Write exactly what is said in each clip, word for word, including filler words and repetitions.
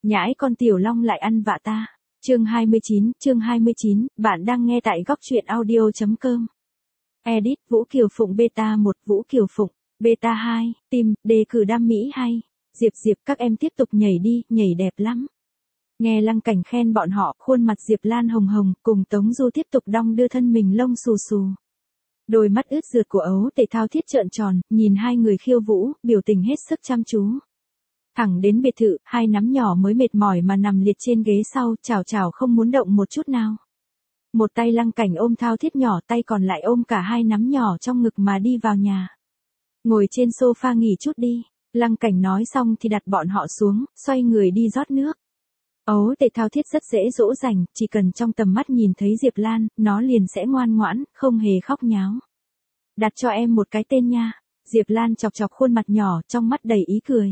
Nhãi con tiểu long lại ăn vạ ta. Chương hai mươi chín, chương hai mươi chín, bạn đang nghe tại góc truyện audio.com. Edit Vũ Kiều Phụng Beta một Vũ Kiều Phụng, Beta hai, tìm, đề cử đam mỹ hay. Diệp Diệp các em tiếp tục nhảy đi, nhảy đẹp lắm. Nghe Lăng Cảnh khen bọn họ, khuôn mặt Diệp Lan hồng hồng, cùng Tống Du tiếp tục đong đưa thân mình lông xù xù. Đôi mắt ướt rượt của ấu tể thao thiết trợn tròn, nhìn hai người khiêu vũ, biểu tình hết sức chăm chú. Thẳng đến biệt thự, hai nắm nhỏ mới mệt mỏi mà nằm liệt trên ghế sau, chào chào không muốn động một chút nào. Một tay Lăng Cảnh ôm thao thiết nhỏ, tay còn lại ôm cả hai nắm nhỏ trong ngực mà đi vào nhà. Ngồi trên sofa nghỉ chút đi. Lăng Cảnh nói xong thì đặt bọn họ xuống, xoay người đi rót nước. Ấu tể thao thiết rất dễ dỗ dành, chỉ cần trong tầm mắt nhìn thấy Diệp Lan, nó liền sẽ ngoan ngoãn, không hề khóc nháo. Đặt cho em một cái tên nha. Diệp Lan chọc chọc khuôn mặt nhỏ, trong mắt đầy ý cười.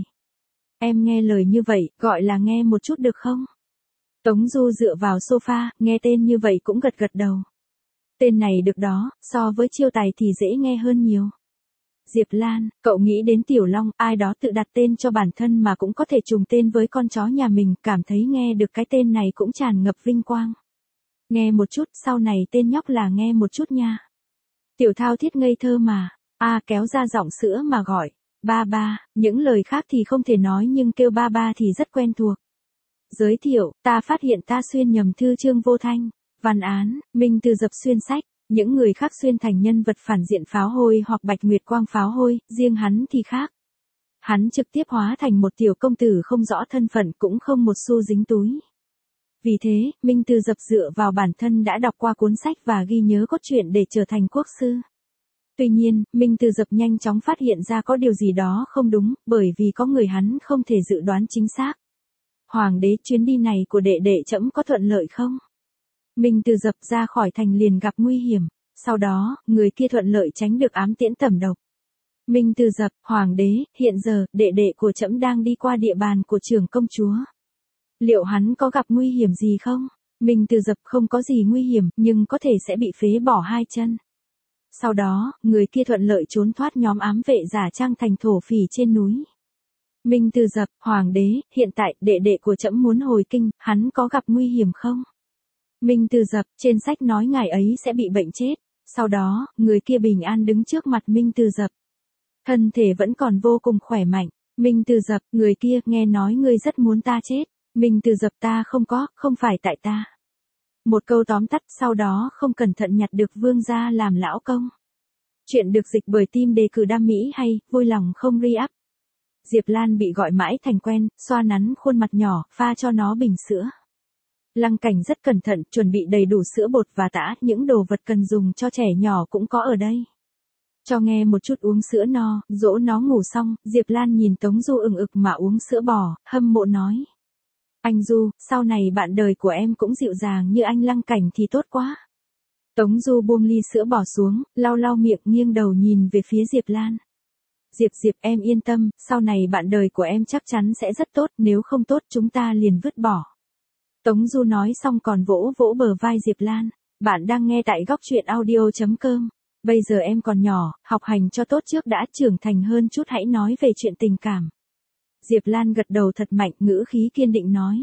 Em nghe lời như vậy, gọi là nghe một chút được không? Tống Du dựa vào sofa, nghe tên như vậy cũng gật gật đầu. Tên này được đó, so với Chiêu Tài thì dễ nghe hơn nhiều. Diệp Lan, cậu nghĩ đến Tiểu Long, ai đó tự đặt tên cho bản thân mà cũng có thể trùng tên với con chó nhà mình, cảm thấy nghe được cái tên này cũng tràn ngập vinh quang. Nghe một chút, sau này tên nhóc là nghe một chút nha. Tiểu thao thiết ngây thơ mà, a kéo ra giọng sữa mà gọi. Ba ba, những lời khác thì không thể nói nhưng kêu ba ba thì rất quen thuộc. Giới thiệu, ta phát hiện ta xuyên nhầm thư Trương Vô Thanh. Văn án, Minh Từ Dập xuyên sách, những người khác xuyên thành nhân vật phản diện pháo hôi hoặc Bạch Nguyệt Quang pháo hôi, riêng hắn thì khác. Hắn trực tiếp hóa thành một tiểu công tử không rõ thân phận cũng không một xu dính túi. Vì thế, Minh Từ Dập dựa vào bản thân đã đọc qua cuốn sách và ghi nhớ cốt truyện để trở thành quốc sư. Tuy nhiên, Minh Từ Dập nhanh chóng phát hiện ra có điều gì đó không đúng, bởi vì có người hắn không thể dự đoán chính xác. Hoàng đế, chuyến đi này của đệ đệ trẫm có thuận lợi không? Minh Từ Dập ra khỏi thành liền gặp nguy hiểm, sau đó, người kia thuận lợi tránh được ám tiễn tẩm độc. Minh Từ Dập, Hoàng đế, hiện giờ, đệ đệ của trẫm đang đi qua địa bàn của trưởng công chúa. Liệu hắn có gặp nguy hiểm gì không? Minh Từ Dập không có gì nguy hiểm, nhưng có thể sẽ bị phế bỏ hai chân. Sau đó, người kia thuận lợi trốn thoát nhóm ám vệ giả trang thành thổ phỉ trên núi. Minh Từ Dập, Hoàng đế, hiện tại, đệ đệ của trẫm muốn hồi kinh, hắn có gặp nguy hiểm không? Minh Từ Dập, trên sách nói ngài ấy sẽ bị bệnh chết. Sau đó, người kia bình an đứng trước mặt Minh Từ Dập. Thân thể vẫn còn vô cùng khỏe mạnh. Minh Từ Dập, người kia, nghe nói ngươi rất muốn ta chết. Minh Từ Dập, ta không có, không phải tại ta. Một câu tóm tắt, sau đó không cẩn thận nhặt được vương gia làm lão công. Chuyện được dịch bởi team đề cử đam mỹ hay, vui lòng không re-up. Diệp Lan bị gọi mãi thành quen, xoa nắn khuôn mặt nhỏ, pha cho nó bình sữa. Lăng Cảnh rất cẩn thận, chuẩn bị đầy đủ sữa bột và tã, những đồ vật cần dùng cho trẻ nhỏ cũng có ở đây. Cho nghe một chút uống sữa no, dỗ nó ngủ xong, Diệp Lan nhìn Tống Du ừng ực mà uống sữa bò, hâm mộ nói. Anh Du, sau này bạn đời của em cũng dịu dàng như anh Lăng Cảnh thì tốt quá. Tống Du buông ly sữa bò xuống, lau lau miệng nghiêng đầu nhìn về phía Diệp Lan. Diệp Diệp em yên tâm, sau này bạn đời của em chắc chắn sẽ rất tốt, nếu không tốt chúng ta liền vứt bỏ. Tống Du nói xong còn vỗ vỗ bờ vai Diệp Lan. Bạn đang nghe tại góc truyện audio.com. Bây giờ em còn nhỏ, học hành cho tốt trước đã, trưởng thành hơn chút hãy nói về chuyện tình cảm. Diệp Lan gật đầu thật mạnh, ngữ khí kiên định nói.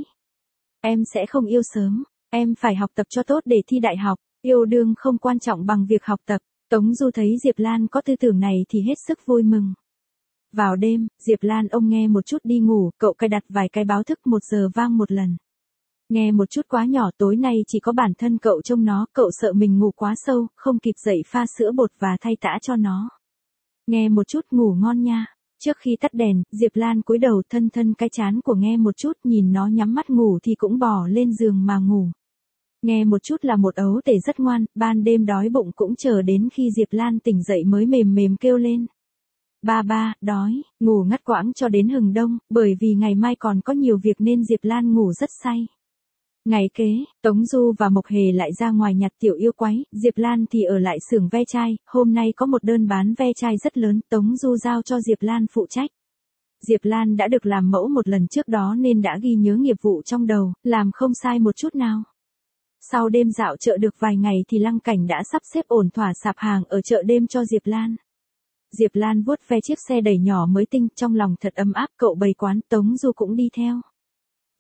Em sẽ không yêu sớm, em phải học tập cho tốt để thi đại học, yêu đương không quan trọng bằng việc học tập. Tống Du thấy Diệp Lan có tư tưởng này thì hết sức vui mừng. Vào đêm, Diệp Lan ông nghe một chút đi ngủ, cậu cài đặt vài cái báo thức một giờ vang một lần. Nghe một chút quá nhỏ, tối nay chỉ có bản thân cậu trông nó, cậu sợ mình ngủ quá sâu, không kịp dậy pha sữa bột và thay tã cho nó. Nghe một chút, ngủ ngon nha. Trước khi tắt đèn, Diệp Lan cúi đầu thân thân cái trán của nghe một chút, nhìn nó nhắm mắt ngủ thì cũng bò lên giường mà ngủ. Nghe một chút là một ấu tể rất ngoan, ban đêm đói bụng cũng chờ đến khi Diệp Lan tỉnh dậy mới mềm mềm kêu lên. Ba ba, đói, ngủ ngắt quãng cho đến hừng đông, bởi vì ngày mai còn có nhiều việc nên Diệp Lan ngủ rất say. Ngày kế, Tống Du và Mộc Hề lại ra ngoài nhặt tiểu yêu quái, Diệp Lan thì ở lại xưởng ve chai, hôm nay có một đơn bán ve chai rất lớn, Tống Du giao cho Diệp Lan phụ trách. Diệp Lan đã được làm mẫu một lần trước đó nên đã ghi nhớ nghiệp vụ trong đầu, làm không sai một chút nào. Sau đêm dạo chợ được vài ngày thì Lăng Cảnh đã sắp xếp ổn thỏa sạp hàng ở chợ đêm cho Diệp Lan. Diệp Lan vuốt ve chiếc xe đẩy nhỏ mới tinh, trong lòng thật ấm áp, cậu bày quán, Tống Du cũng đi theo.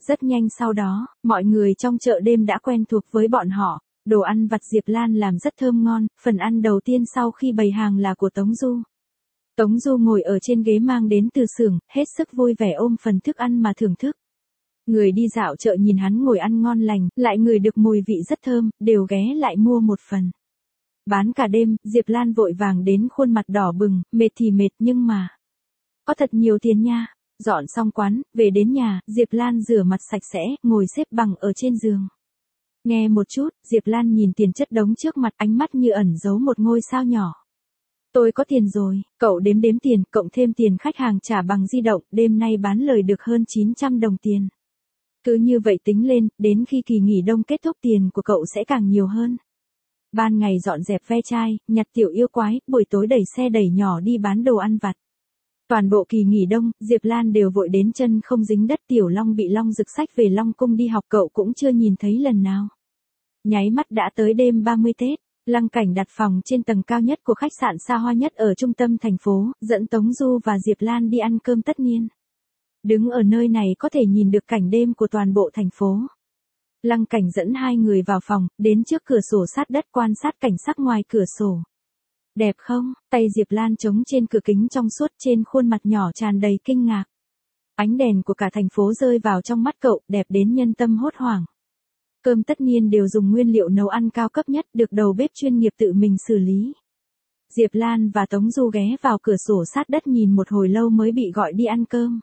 Rất nhanh sau đó, mọi người trong chợ đêm đã quen thuộc với bọn họ. Đồ ăn vặt Diệp Lan làm rất thơm ngon, phần ăn đầu tiên sau khi bày hàng là của Tống Du. Tống Du ngồi ở trên ghế mang đến từ xưởng, hết sức vui vẻ ôm phần thức ăn mà thưởng thức. Người đi dạo chợ nhìn hắn ngồi ăn ngon lành, lại ngửi được mùi vị rất thơm, đều ghé lại mua một phần. Bán cả đêm, Diệp Lan vội vàng đến khuôn mặt đỏ bừng, mệt thì mệt nhưng mà có thật nhiều tiền nha. Dọn xong quán, về đến nhà, Diệp Lan rửa mặt sạch sẽ, ngồi xếp bằng ở trên giường. Nghe một chút, Diệp Lan nhìn tiền chất đống trước mặt, ánh mắt như ẩn giấu một ngôi sao nhỏ. Tôi có tiền rồi, cậu đếm đếm tiền, cộng thêm tiền khách hàng trả bằng di động, đêm nay bán lời được hơn chín trăm đồng tiền. Cứ như vậy tính lên, đến khi kỳ nghỉ đông kết thúc tiền của cậu sẽ càng nhiều hơn. Ban ngày dọn dẹp ve chai, nhặt tiểu yêu quái, buổi tối đẩy xe đẩy nhỏ đi bán đồ ăn vặt. Toàn bộ kỳ nghỉ đông, Diệp Lan đều vội đến chân không dính đất. Tiểu Long bị Long Dực sách về Long Cung đi học cậu cũng chưa nhìn thấy lần nào. Nháy mắt đã tới đêm ba mươi Tết, Lăng Cảnh đặt phòng trên tầng cao nhất của khách sạn xa hoa nhất ở trung tâm thành phố, dẫn Tống Du và Diệp Lan đi ăn cơm tất niên. Đứng ở nơi này có thể nhìn được cảnh đêm của toàn bộ thành phố. Lăng Cảnh dẫn hai người vào phòng, đến trước cửa sổ sát đất quan sát cảnh sắc ngoài cửa sổ. Đẹp không? Tay Diệp Lan chống trên cửa kính trong suốt, trên khuôn mặt nhỏ tràn đầy kinh ngạc. Ánh đèn của cả thành phố rơi vào trong mắt cậu, đẹp đến nhân tâm hốt hoảng. Cơm tất niên đều dùng nguyên liệu nấu ăn cao cấp nhất, được đầu bếp chuyên nghiệp tự mình xử lý. Diệp Lan và Tống Du ghé vào cửa sổ sát đất nhìn một hồi lâu mới bị gọi đi ăn cơm.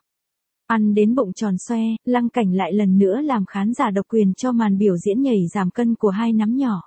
Ăn đến bụng tròn xoe, Lăng Cảnh lại lần nữa làm khán giả độc quyền cho màn biểu diễn nhảy giảm cân của hai nắm nhỏ.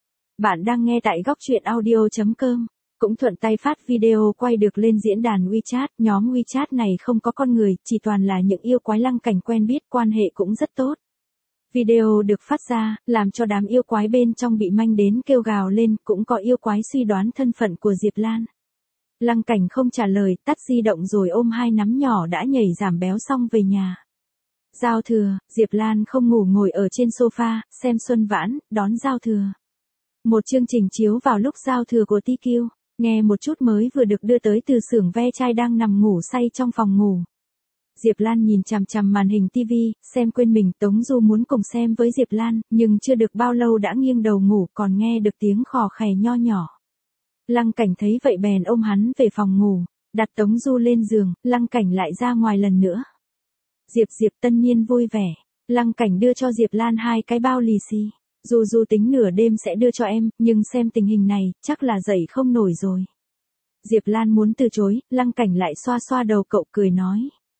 Bạn đang nghe tại góc truyện audio chấm com. Cũng thuận tay phát video quay được lên diễn đàn WeChat. Nhóm WeChat này không có con người, chỉ toàn là những yêu quái Lăng Cảnh quen biết, quan hệ cũng rất tốt. Video được phát ra, làm cho đám yêu quái bên trong bị manh đến kêu gào lên, cũng có yêu quái suy đoán thân phận của Diệp Lan. Lăng Cảnh không trả lời, tắt di động rồi ôm hai nắm nhỏ đã nhảy giảm béo xong về nhà. Giao thừa, Diệp Lan không ngủ ngồi ở trên sofa, xem Xuân Vãn, đón giao thừa. Một chương trình chiếu vào lúc giao thừa của tê quy, nghe một chút mới vừa được đưa tới từ xưởng ve chai đang nằm ngủ say trong phòng ngủ. Diệp Lan nhìn chằm chằm màn hình tivi, xem quên mình. Tống Du muốn cùng xem với Diệp Lan, nhưng chưa được bao lâu đã nghiêng đầu ngủ, còn nghe được tiếng khò khè nho nhỏ. Lăng Cảnh thấy vậy bèn ôm hắn về phòng ngủ, đặt Tống Du lên giường, Lăng Cảnh lại ra ngoài lần nữa. Diệp Diệp tân niên vui vẻ. Lăng Cảnh đưa cho Diệp Lan hai cái bao lì xì. Dù dù tính nửa đêm sẽ đưa cho em, nhưng xem tình hình này, chắc là dậy không nổi rồi. Diệp Lan muốn từ chối, Lăng Cảnh lại xoa xoa đầu cậu cười nói.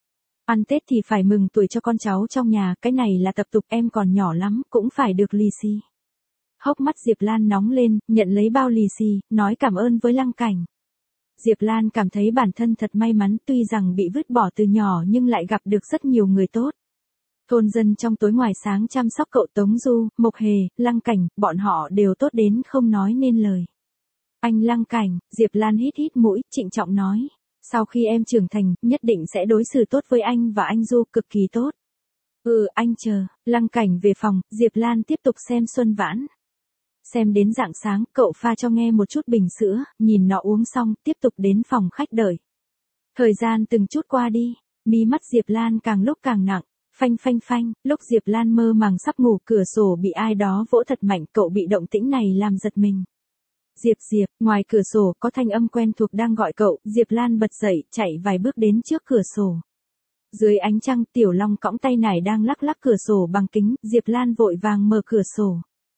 Ăn Tết thì phải mừng tuổi cho con cháu trong nhà, cái này là tập tục, em còn nhỏ lắm, cũng phải được lì xì. Hốc mắt Diệp Lan nóng lên, nhận lấy bao lì xì, nói cảm ơn với Lăng Cảnh. Diệp Lan cảm thấy bản thân thật may mắn, tuy rằng bị vứt bỏ từ nhỏ nhưng lại gặp được rất nhiều người tốt. Thôn dân trong tối ngoài sáng chăm sóc cậu, Tống Du, Mộc Hề, Lăng Cảnh, bọn họ đều tốt đến không nói nên lời. Anh Lăng Cảnh, Diệp Lan hít hít mũi, trịnh trọng nói. Sau khi em trưởng thành, nhất định sẽ đối xử tốt với anh và anh Du, cực kỳ tốt. Ừ, anh chờ. Lăng Cảnh về phòng, Diệp Lan tiếp tục xem Xuân Vãn. Xem đến rạng sáng, cậu pha cho nghe một chút bình sữa, nhìn nó uống xong, tiếp tục đến phòng khách đợi. Thời gian từng chút qua đi, mí mắt Diệp Lan càng lúc càng nặng. Phanh phanh phanh, lúc Diệp Lan mơ màng sắp ngủ, cửa sổ bị ai đó vỗ thật mạnh, cậu bị động tĩnh này làm giật mình. Diệp Diệp, ngoài cửa sổ có thanh âm quen thuộc đang gọi cậu. Diệp Lan bật dậy, chạy vài bước đến trước cửa sổ. Dưới ánh trăng, Tiểu Long cõng tay nải đang lắc lắc cửa sổ bằng kính. Diệp Lan vội vàng mở cửa sổ.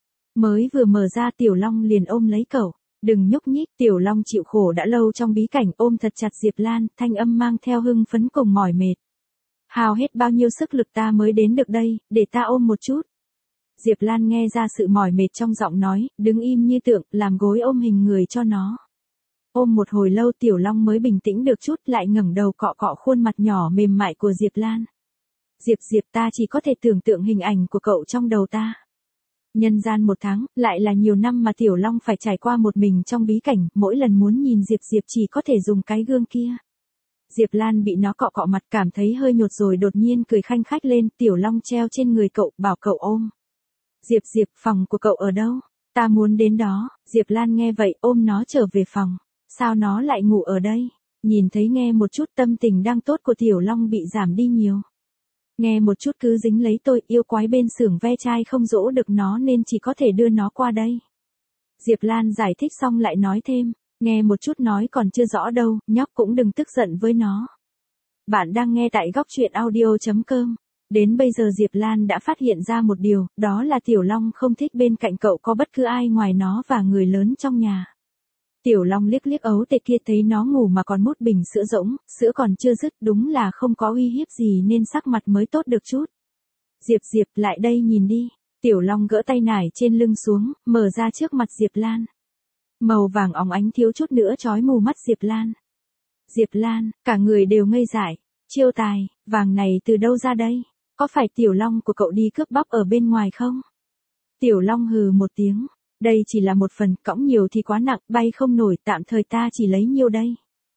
Mới vừa mở ra, Tiểu Long liền ôm lấy cậu. Đừng nhúc nhích. Tiểu Long chịu khổ đã lâu trong bí cảnh, ôm thật chặt Diệp Lan, thanh âm mang theo hưng phấn cùng mỏi mệt. Hao hết bao nhiêu sức lực ta mới đến được đây, để ta ôm một chút. Diệp Lan nghe ra sự mỏi mệt trong giọng nói, đứng im như tượng, làm gối ôm hình người cho nó. Ôm một hồi lâu, Tiểu Long mới bình tĩnh được chút, lại ngẩng đầu cọ cọ khuôn mặt nhỏ mềm mại của Diệp Lan. Diệp Diệp, ta chỉ có thể tưởng tượng hình ảnh của cậu trong đầu ta. Nhân gian một tháng, lại là nhiều năm mà Tiểu Long phải trải qua một mình trong bí cảnh, mỗi lần muốn nhìn Diệp Diệp chỉ có thể dùng cái gương kia. Diệp Lan bị nó cọ cọ mặt, cảm thấy hơi nhột rồi đột nhiên cười khanh khách lên. Tiểu Long treo trên người cậu, bảo cậu ôm. Diệp Diệp, phòng của cậu ở đâu? Ta muốn đến đó. Diệp Lan nghe vậy, ôm nó trở về phòng. Sao nó lại ngủ ở đây? Nhìn thấy nghe một chút tâm tình đang tốt của Tiểu Long bị giảm đi nhiều. Nghe một chút cứ dính lấy tôi, yêu quái bên xưởng ve chai không dỗ được nó nên chỉ có thể đưa nó qua đây. Diệp Lan giải thích xong lại nói thêm, nghe một chút nói còn chưa rõ đâu, nhóc cũng đừng tức giận với nó. Bạn đang nghe tại góc truyện audio chấm com. Đến bây giờ Diệp Lan đã phát hiện ra một điều, đó là Tiểu Long không thích bên cạnh cậu có bất cứ ai ngoài nó và người lớn trong nhà. Tiểu Long liếc liếc ấu tệ kia thấy nó ngủ mà còn mút bình sữa rỗng, sữa còn chưa dứt, đúng là không có uy hiếp gì nên sắc mặt mới tốt được chút. Diệp Diệp lại đây nhìn đi. Tiểu Long gỡ tay nải trên lưng xuống, mở ra trước mặt Diệp Lan. Màu vàng óng ánh thiếu chút nữa chói mù mắt Diệp Lan. Diệp Lan, cả người đều ngây dại. Chiêu tài, vàng này từ đâu ra đây? Có phải Tiểu Long của cậu đi cướp bóc ở bên ngoài không? Tiểu Long hừ một tiếng. Đây chỉ là một phần, cõng nhiều thì quá nặng, bay không nổi, tạm thời ta chỉ lấy nhiêu đây.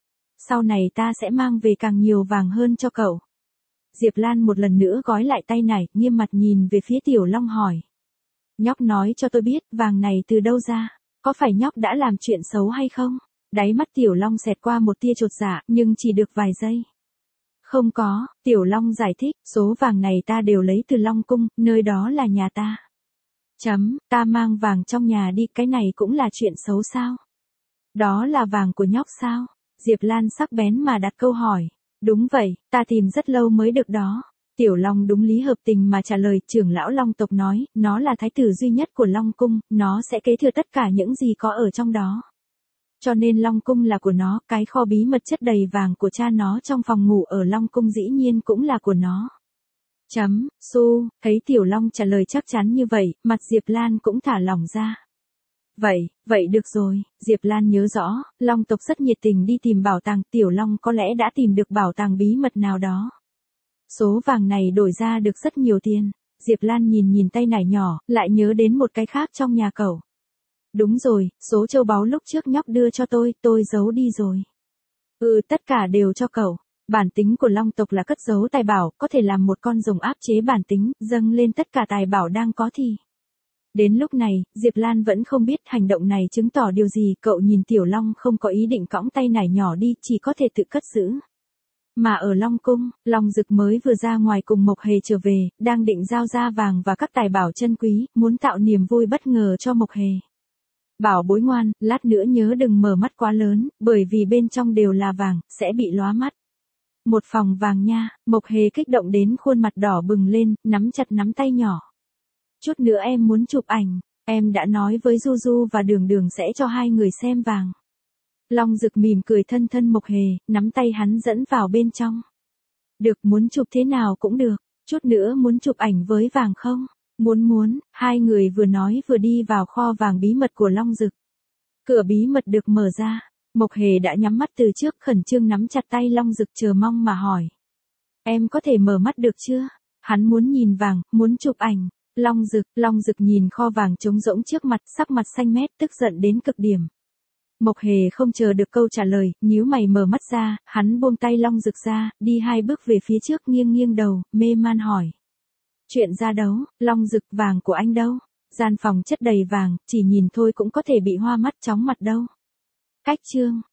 Sau này ta sẽ mang về càng nhiều vàng hơn cho cậu. Diệp Lan một lần nữa gói lại tay nải, nghiêm mặt nhìn về phía Tiểu Long hỏi. Nhóc nói cho tôi biết, vàng này từ đâu ra? Có phải nhóc đã làm chuyện xấu hay không? Đáy mắt Tiểu Long xẹt qua một tia chột dạ, nhưng chỉ được vài giây. Không có, Tiểu Long giải thích, số vàng này ta đều lấy từ Long Cung, nơi đó là nhà ta. Chấm, ta mang vàng trong nhà đi, cái này cũng là chuyện xấu sao? Đó là vàng của nhóc sao? Diệp Lan sắc bén mà đặt câu hỏi. Đúng vậy, ta tìm rất lâu mới được đó. Tiểu Long đúng lý hợp tình mà trả lời, trưởng lão Long tộc nói, nó là thái tử duy nhất của Long Cung, nó sẽ kế thừa tất cả những gì có ở trong đó. Cho nên Long Cung là của nó, cái kho bí mật chất đầy vàng của cha nó trong phòng ngủ ở Long Cung dĩ nhiên cũng là của nó. Chấm, su, thấy Tiểu Long trả lời chắc chắn như vậy, mặt Diệp Lan cũng thả lỏng ra. Vậy, vậy được rồi, Diệp Lan nhớ rõ, Long tộc rất nhiệt tình đi tìm bảo tàng, Tiểu Long có lẽ đã tìm được bảo tàng bí mật nào đó. Số vàng này đổi ra được rất nhiều tiền. Diệp Lan nhìn nhìn tay nải nhỏ, lại nhớ đến một cái khác trong nhà cậu. Đúng rồi, số châu báu lúc trước nhóc đưa cho tôi, tôi giấu đi rồi. Ừ, tất cả đều cho cậu. Bản tính của Long tộc là cất giấu tài bảo, có thể làm một con rồng áp chế bản tính, dâng lên tất cả tài bảo đang có thì. Đến lúc này, Diệp Lan vẫn không biết hành động này chứng tỏ điều gì, cậu nhìn Tiểu Long không có ý định cõng tay nải nhỏ đi, chỉ có thể tự cất giữ. Mà ở Long Cung, Long Dực mới vừa ra ngoài cùng Mộc Hề trở về, đang định giao ra vàng và các tài bảo chân quý, muốn tạo niềm vui bất ngờ cho Mộc Hề. Bảo bối ngoan, lát nữa nhớ đừng mở mắt quá lớn, bởi vì bên trong đều là vàng, sẽ bị lóa mắt. Một phòng vàng nha, Mộc Hề kích động đến khuôn mặt đỏ bừng lên, nắm chặt nắm tay nhỏ. Chút nữa em muốn chụp ảnh, em đã nói với Du Du và Đường Đường sẽ cho hai người xem vàng. Long Dực mỉm cười thân thân Mộc Hề, nắm tay hắn dẫn vào bên trong. Được, muốn chụp thế nào cũng được, chút nữa muốn chụp ảnh với vàng không? Muốn muốn, hai người vừa nói vừa đi vào kho vàng bí mật của Long Dực. Cửa bí mật được mở ra, Mộc Hề đã nhắm mắt từ trước, khẩn trương nắm chặt tay Long Dực chờ mong mà hỏi. Em có thể mở mắt được chưa? Hắn muốn nhìn vàng, muốn chụp ảnh. Long Dực, Long Dực nhìn kho vàng trống rỗng trước mặt, sắc mặt xanh mét, tức giận đến cực điểm. Mộc Hề không chờ được câu trả lời, nhíu mày mở mắt ra, hắn buông tay Long Dực ra, đi hai bước về phía trước nghiêng nghiêng đầu, mê man hỏi. Chuyện ra đấu, Long Dực, vàng của anh đâu? Gian phòng chất đầy vàng, chỉ nhìn thôi cũng có thể bị hoa mắt chóng mặt đâu. Cách chương.